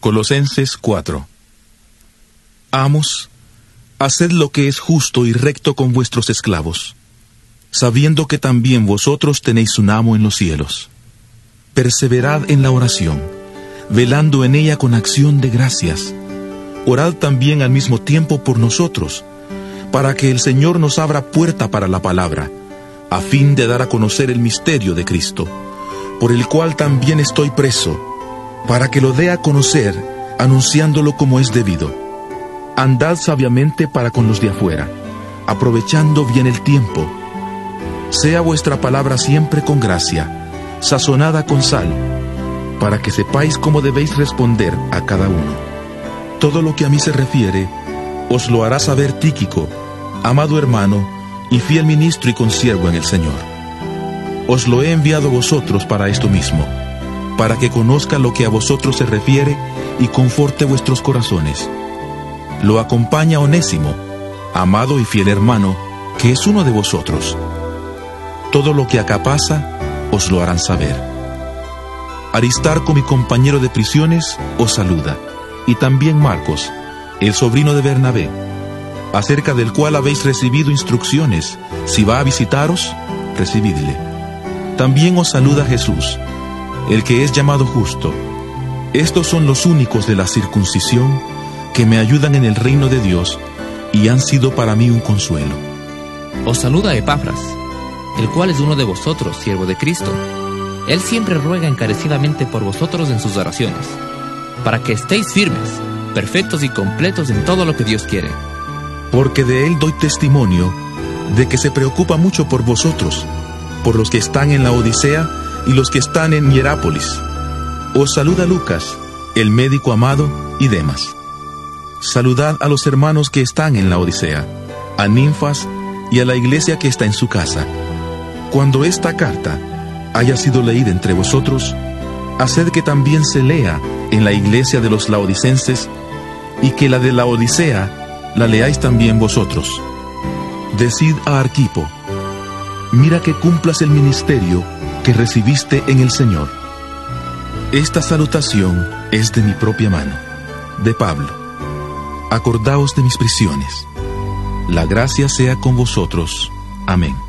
Colosenses 4. Amos, haced lo que es justo y recto con vuestros esclavos, sabiendo que también vosotros tenéis un amo en los cielos. Perseverad en la oración, velando en ella con acción de gracias. Orad también al mismo tiempo por nosotros, para que el Señor nos abra puerta para la palabra, a fin de dar a conocer el misterio de Cristo, por el cual también estoy preso, para que lo dé a conocer, anunciándolo como es debido. Andad sabiamente para con los de afuera, aprovechando bien el tiempo. Sea vuestra palabra siempre con gracia, sazonada con sal, para que sepáis cómo debéis responder a cada uno. Todo lo que a mí se refiere, os lo hará saber Tíquico, amado hermano y fiel ministro y consiervo en el Señor. Os lo he enviado a vosotros para esto mismo, para que conozca lo que a vosotros se refiere y conforte vuestros corazones. Lo acompaña Onésimo, amado y fiel hermano, que es uno de vosotros. Todo lo que acá pasa, os lo harán saber. Aristarco, mi compañero de prisiones, os saluda, y también Marcos, el sobrino de Bernabé, acerca del cual habéis recibido instrucciones. Si va a visitaros, recibidle. También os saluda Jesús, el que es llamado Justo. Estos son los únicos de la circuncisión que me ayudan en el reino de Dios y han sido para mí un consuelo. Os saluda Epafras, el cual es uno de vosotros, siervo de Cristo. Él siempre ruega encarecidamente por vosotros en sus oraciones, para que estéis firmes, perfectos y completos en todo lo que Dios quiere. Porque de él doy testimonio de que se preocupa mucho por vosotros, por los que están en la Odisea y los que están en Hierápolis. Os saluda Lucas, el médico amado, y Demas. Saludad a los hermanos que están en la Odisea, a Ninfas y a la iglesia que está en su casa. Cuando esta carta haya sido leída entre vosotros, haced que también se lea en la iglesia de los laodicenses, y que la de la Odisea la leáis también vosotros. Decid a Arquipo: mira que cumplas el ministerio que recibiste en el Señor. Esta salutación es de mi propia mano, de Pablo. Acordaos de mis prisiones. La gracia sea con vosotros. Amén.